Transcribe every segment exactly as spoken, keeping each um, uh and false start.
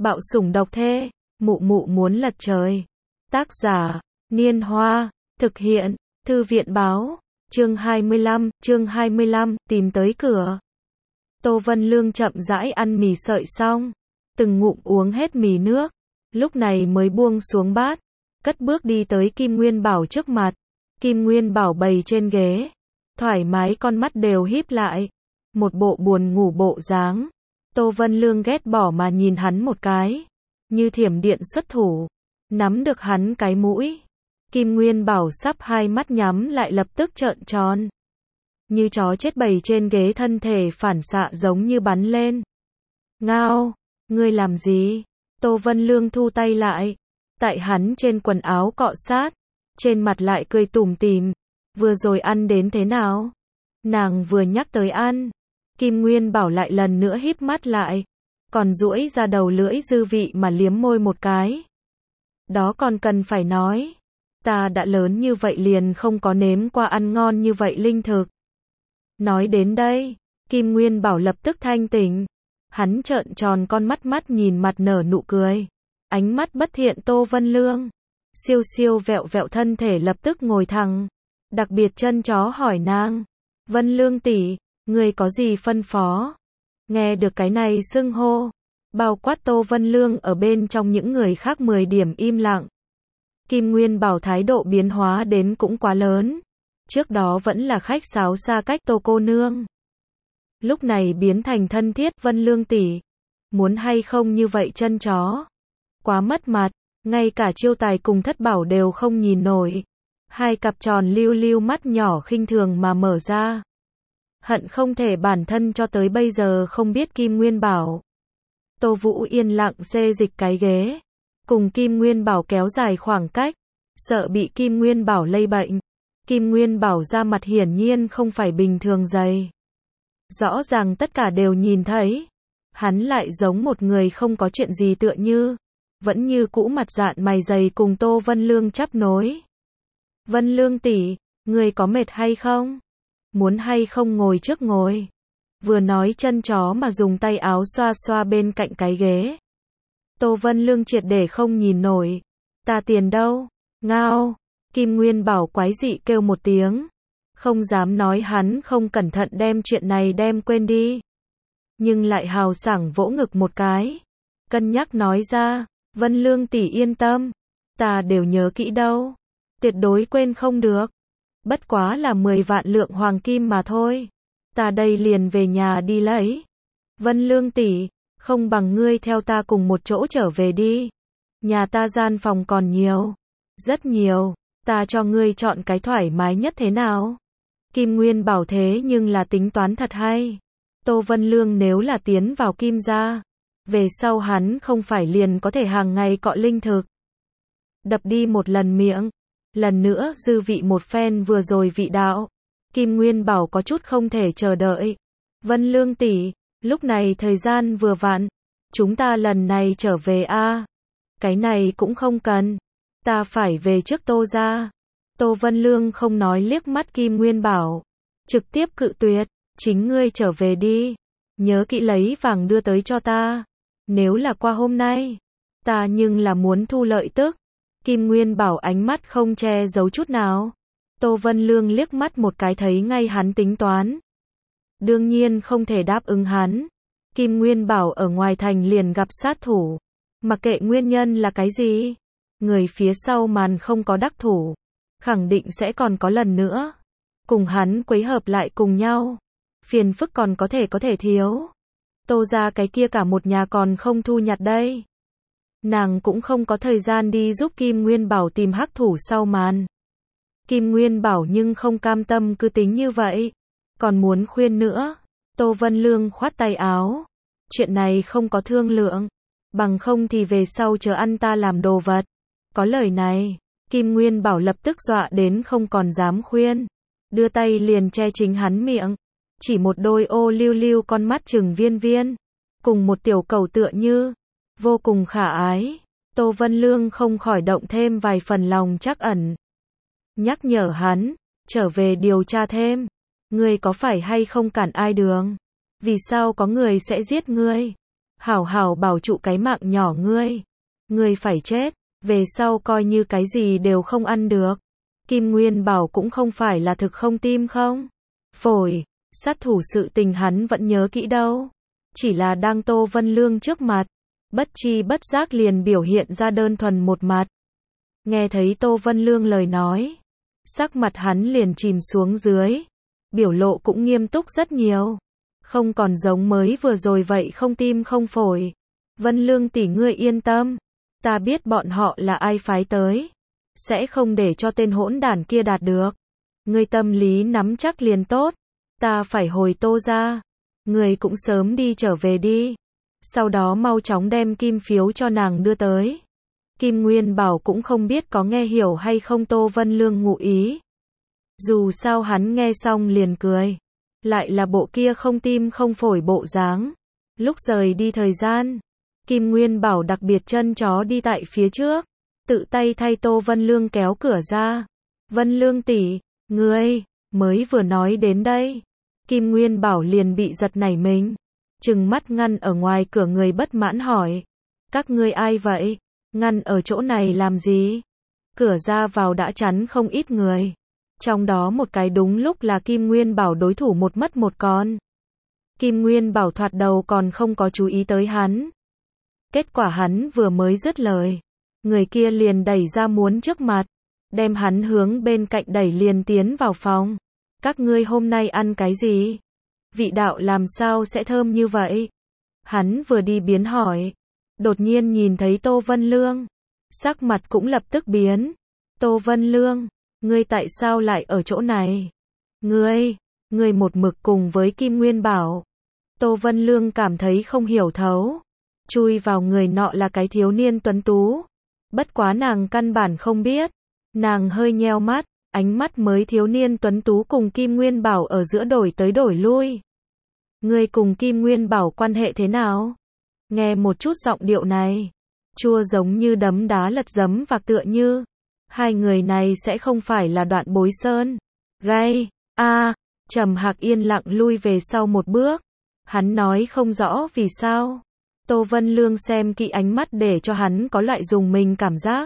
Bạo sủng độc thê, mụ mụ muốn lật trời. Tác giả, Niên Hoa, thực hiện, Thư viện báo, chương hai mươi lăm, chương hai mươi lăm, tìm tới cửa. Tô Vân Lương chậm rãi ăn mì sợi xong, từng ngụm uống hết mì nước, lúc này mới buông xuống bát, cất bước đi tới Kim Nguyên Bảo trước mặt. Kim Nguyên Bảo bày trên ghế, thoải mái con mắt đều híp lại, một bộ buồn ngủ bộ dáng. Tô Vân Lương ghét bỏ mà nhìn hắn một cái, như thiểm điện xuất thủ, nắm được hắn cái mũi. Kim Nguyên Bảo sắp hai mắt nhắm lại lập tức trợn tròn. Như chó chết bầy trên ghế, thân thể phản xạ giống như bắn lên. Ngao, ngươi làm gì? Tô Vân Lương thu tay lại, tại hắn trên quần áo cọ sát, trên mặt lại cười tủm tỉm. Vừa rồi ăn đến thế nào? Nàng vừa nhắc tới ăn, Kim Nguyên Bảo lại lần nữa híp mắt lại, còn duỗi ra đầu lưỡi dư vị mà liếm môi một cái. Đó còn cần phải nói, ta đã lớn như vậy liền không có nếm qua ăn ngon như vậy linh thực. Nói đến đây, Kim Nguyên Bảo lập tức thanh tỉnh, hắn trợn tròn con mắt, mắt nhìn mặt nở nụ cười, ánh mắt bất thiện. Tô Vân Lương siêu siêu vẹo vẹo thân thể lập tức ngồi thẳng, đặc biệt chân chó hỏi nàng, Vân Lương tỷ, người có gì phân phó? Nghe được cái này xưng hô, bao quát Tô Vân Lương ở bên trong những người khác mười điểm im lặng. Kim Nguyên Bảo thái độ biến hóa đến cũng quá lớn, trước đó vẫn là khách sáo xa cách Tô cô nương, lúc này biến thành thân thiết. Vân Lương tỷ, muốn hay không như vậy chân chó? Quá mất mặt, ngay cả Chiêu Tài cùng Thất Bảo đều không nhìn nổi. Hai cặp tròn lưu lưu mắt nhỏ khinh thường mà mở ra. Hận không thể bản thân cho tới bây giờ không biết Kim Nguyên Bảo. Tô Vũ yên lặng xê dịch cái ghế, cùng Kim Nguyên Bảo kéo dài khoảng cách, sợ bị Kim Nguyên Bảo lây bệnh. Kim Nguyên Bảo ra mặt hiển nhiên không phải bình thường dày. Rõ ràng tất cả đều nhìn thấy, hắn lại giống một người không có chuyện gì tựa như, vẫn như cũ mặt dạn mày dày cùng Tô Vân Lương chắp nối. Vân Lương tỷ, người có mệt hay không? Muốn hay không ngồi trước ngồi? Vừa nói chân chó mà dùng tay áo xoa xoa bên cạnh cái ghế. Tô Vân Lương triệt để không nhìn nổi. Ta tiền đâu? Ngao. Kim Nguyên Bảo quái dị kêu một tiếng, không dám nói hắn không cẩn thận đem chuyện này đem quên đi, nhưng lại hào sảng vỗ ngực một cái, cân nhắc nói ra, Vân Lương tỷ yên tâm, ta đều nhớ kỹ đâu, tuyệt đối quên không được. Bất quá là mười vạn lượng hoàng kim mà thôi, ta đây liền về nhà đi lấy. Vân Lương tỷ, không bằng ngươi theo ta cùng một chỗ trở về đi, nhà ta gian phòng còn nhiều, rất nhiều, ta cho ngươi chọn cái thoải mái nhất thế nào? Kim Nguyên Bảo thế nhưng là tính toán thật hay. Tô Vân Lương nếu là tiến vào Kim gia, về sau hắn không phải liền có thể hàng ngày cọ linh thực, đập đi một lần miệng, lần nữa dư vị một phen vừa rồi vị đạo. Kim Nguyên Bảo có chút không thể chờ đợi. Vân Lương tỷ, lúc này thời gian vừa vặn, chúng ta lần này trở về a. À? Cái này cũng không cần, ta phải về trước Tô gia. Tô Vân Lương không nói, liếc mắt Kim Nguyên Bảo, trực tiếp cự tuyệt, chính ngươi trở về đi, nhớ kỹ lấy vàng đưa tới cho ta, nếu là qua hôm nay, ta nhưng là muốn thu lợi tức. Kim Nguyên Bảo ánh mắt không che giấu chút nào. Tô Vân Lương liếc mắt một cái thấy ngay hắn tính toán, đương nhiên không thể đáp ứng hắn. Kim Nguyên Bảo ở ngoài thành liền gặp sát thủ, mặc kệ nguyên nhân là cái gì, người phía sau màn không có đắc thủ, khẳng định sẽ còn có lần nữa, cùng hắn quấy hợp lại cùng nhau, phiền phức còn có thể có thể thiếu. Tô gia cái kia cả một nhà còn không thu nhặt đây. Nàng cũng không có thời gian đi giúp Kim Nguyên Bảo tìm hắc thủ sau màn. Kim Nguyên Bảo nhưng không cam tâm cứ tính như vậy, còn muốn khuyên nữa. Tô Vân Lương khoát tay áo, chuyện này không có thương lượng, bằng không thì về sau chờ ăn ta làm đồ vật. Có lời này, Kim Nguyên Bảo lập tức dọa đến không còn dám khuyên, đưa tay liền che chính hắn miệng, chỉ một đôi ô lưu lưu con mắt trừng viên viên, cùng một tiểu cầu tựa như, vô cùng khả ái. Tô Vân Lương không khỏi động thêm vài phần lòng trắc ẩn, nhắc nhở hắn, trở về điều tra thêm, ngươi có phải hay không cản ai đường, vì sao có người sẽ giết ngươi. hảo hảo bảo trụ cái mạng nhỏ ngươi. Ngươi phải chết, về sau coi như cái gì đều không ăn được. Kim Nguyên Bảo cũng không phải là thực không tim không phổi, sát thủ sự tình hắn vẫn nhớ kỹ đâu. Chỉ là đang Tô Vân Lương trước mặt, bất chi bất giác liền biểu hiện ra đơn thuần một mặt. Nghe thấy Tô Vân Lương lời nói, sắc mặt hắn liền chìm xuống dưới, biểu lộ cũng nghiêm túc rất nhiều. Không còn giống mới vừa rồi vậy không tim không phổi. Vân Lương tỷ ngươi yên tâm, ta biết bọn họ là ai phái tới, sẽ không để cho tên hỗn đản kia đạt được. Ngươi tâm lý nắm chắc liền tốt, ta phải hồi Tô ra. Ngươi cũng sớm đi trở về đi, sau đó mau chóng đem kim phiếu cho nàng đưa tới. Kim Nguyên Bảo cũng không biết có nghe hiểu hay không Tô Vân Lương ngụ ý. Dù sao hắn nghe xong liền cười, lại là bộ kia không tim không phổi bộ dáng. Lúc rời đi thời gian, Kim Nguyên Bảo đặc biệt chân chó đi tại phía trước, tự tay thay Tô Vân Lương kéo cửa ra. Vân Lương tỷ, ngươi mới vừa nói đến đây. Kim Nguyên Bảo liền bị giật nảy mình, trừng mắt ngăn ở ngoài cửa người bất mãn hỏi, các ngươi ai vậy? Ngăn ở chỗ này làm gì? Cửa ra vào đã chắn không ít người, trong đó một cái đúng lúc là Kim Nguyên Bảo đối thủ một mất một con. Kim Nguyên Bảo thoạt đầu còn không có chú ý tới hắn. Kết quả hắn vừa mới dứt lời, người kia liền đẩy ra muốn trước mặt, đem hắn hướng bên cạnh đẩy liền tiến vào phòng. Các ngươi hôm nay ăn cái gì? Vị đạo làm sao sẽ thơm như vậy? Hắn vừa đi biến hỏi, đột nhiên nhìn thấy Tô Vân Lương, sắc mặt cũng lập tức biến. Tô Vân Lương, ngươi tại sao lại ở chỗ này? Ngươi, ngươi một mực cùng với Kim Nguyên Bảo. Tô Vân Lương cảm thấy không hiểu thấu, chui vào người nọ là cái thiếu niên tuấn tú. Bất quá nàng căn bản không biết, nàng hơi nheo mắt, ánh mắt mới thiếu niên tuấn tú cùng Kim Nguyên Bảo ở giữa đổi tới đổi lui. Ngươi cùng Kim Nguyên Bảo quan hệ thế nào? Nghe một chút giọng điệu này, chua giống như đấm đá lật giấm vạc tựa như. Hai người này sẽ không phải là Đoạn Bối Sơn. Gay, a à, Trầm Hạc yên lặng lui về sau một bước. Hắn nói không rõ vì sao. Tô Vân Lương xem kỹ ánh mắt để cho hắn có loại dùng mình cảm giác.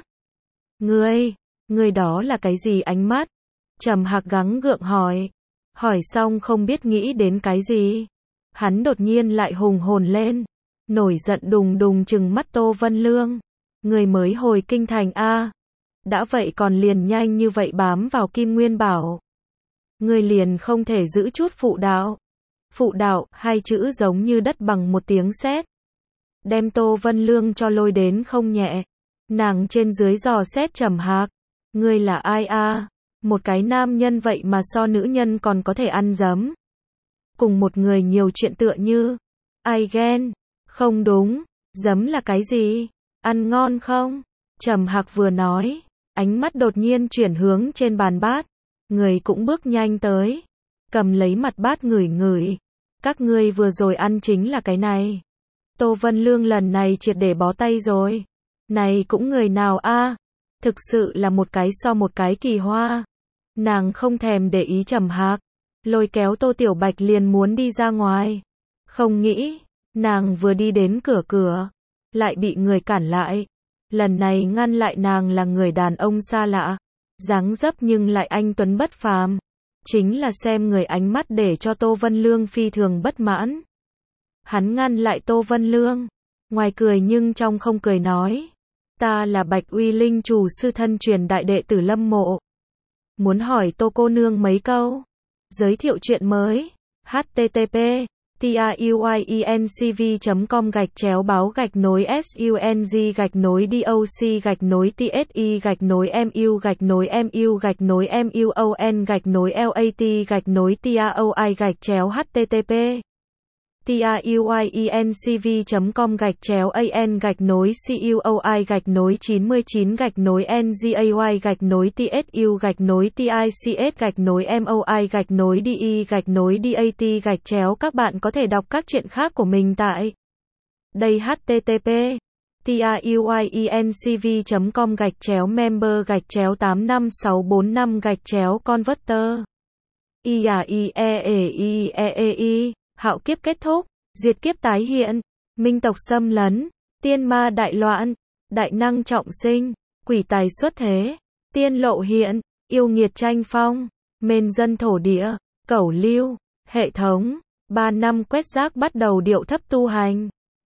Ngươi, ngươi đó là cái gì ánh mắt? Trầm Hạc gắng gượng hỏi. Hỏi xong không biết nghĩ đến cái gì. Hắn đột nhiên lại hùng hồn lên, nổi giận đùng đùng trừng mắt Tô Vân Lương. Người mới hồi kinh thành a à? Đã vậy còn liền nhanh như vậy bám vào Kim Nguyên Bảo. Người liền không thể giữ chút phụ đạo. Phụ đạo, hai chữ giống như đất bằng một tiếng sét, đem Tô Vân Lương cho lôi đến không nhẹ. Nàng trên dưới dò xét Trầm Hạc. Ngươi là ai a à? Một cái nam nhân vậy mà so nữ nhân còn có thể ăn dấm. Cùng một người nhiều chuyện tựa như. Ai ghen? Không đúng, dấm là cái gì? Ăn ngon không? Trầm Hạc vừa nói, ánh mắt đột nhiên chuyển hướng trên bàn bát. Người cũng bước nhanh tới, cầm lấy mặt bát ngửi ngửi. Các ngươi vừa rồi ăn chính là cái này. Tô Vân Lương lần này triệt để bó tay rồi. Này cũng người nào a à? Thực sự là một cái so một cái kỳ hoa. Nàng không thèm để ý Trầm Hạc, lôi kéo Tô Tiểu Bạch liền muốn đi ra ngoài. Không nghĩ, nàng vừa đi đến cửa cửa, lại bị người cản lại. Lần này ngăn lại nàng là người đàn ông xa lạ, dáng dấp nhưng lại anh tuấn bất phàm. Chính là xem người ánh mắt để cho Tô Vân Lương phi thường bất mãn. Hắn ngăn lại Tô Vân Lương, ngoài cười nhưng trong không cười nói. Ta là Bạch Uy Linh chủ sư thân truyền đại đệ tử Lâm Mộ. Muốn hỏi Tô cô nương mấy câu. Giới thiệu chuyện mới. H T T P truyencv chấm com gạch chéo báo gạch nối sung gạch nối doc gạch nối tsi gạch nối mu gạch nối mu gạch nối muon gạch nối lat gạch nối taoi gạch chéo http truyencv chấm com gạch chéo an gạch nối cuoi gạch nối chín mươi chín gạch nối ngay gạch nối tsu gạch nối tics gạch nối moi gạch nối de gạch nối dat gạch chéo. Các bạn có thể đọc các chuyện khác của mình tại đây. Http truyencv chấm com gạch chéo member gạch chéo tám năm sáu bốn năm gạch chéo converter i a i e e i e e i. Hạo kiếp kết thúc, diệt kiếp tái hiện. minh tộc xâm lấn, tiên ma đại loạn, đại năng trọng sinh, quỷ tài xuất thế, tiên lộ hiện, yêu nghiệt tranh phong, mên dân thổ địa, cẩu lưu, hệ thống, ba năm quét rác bắt đầu điệu thấp tu hành.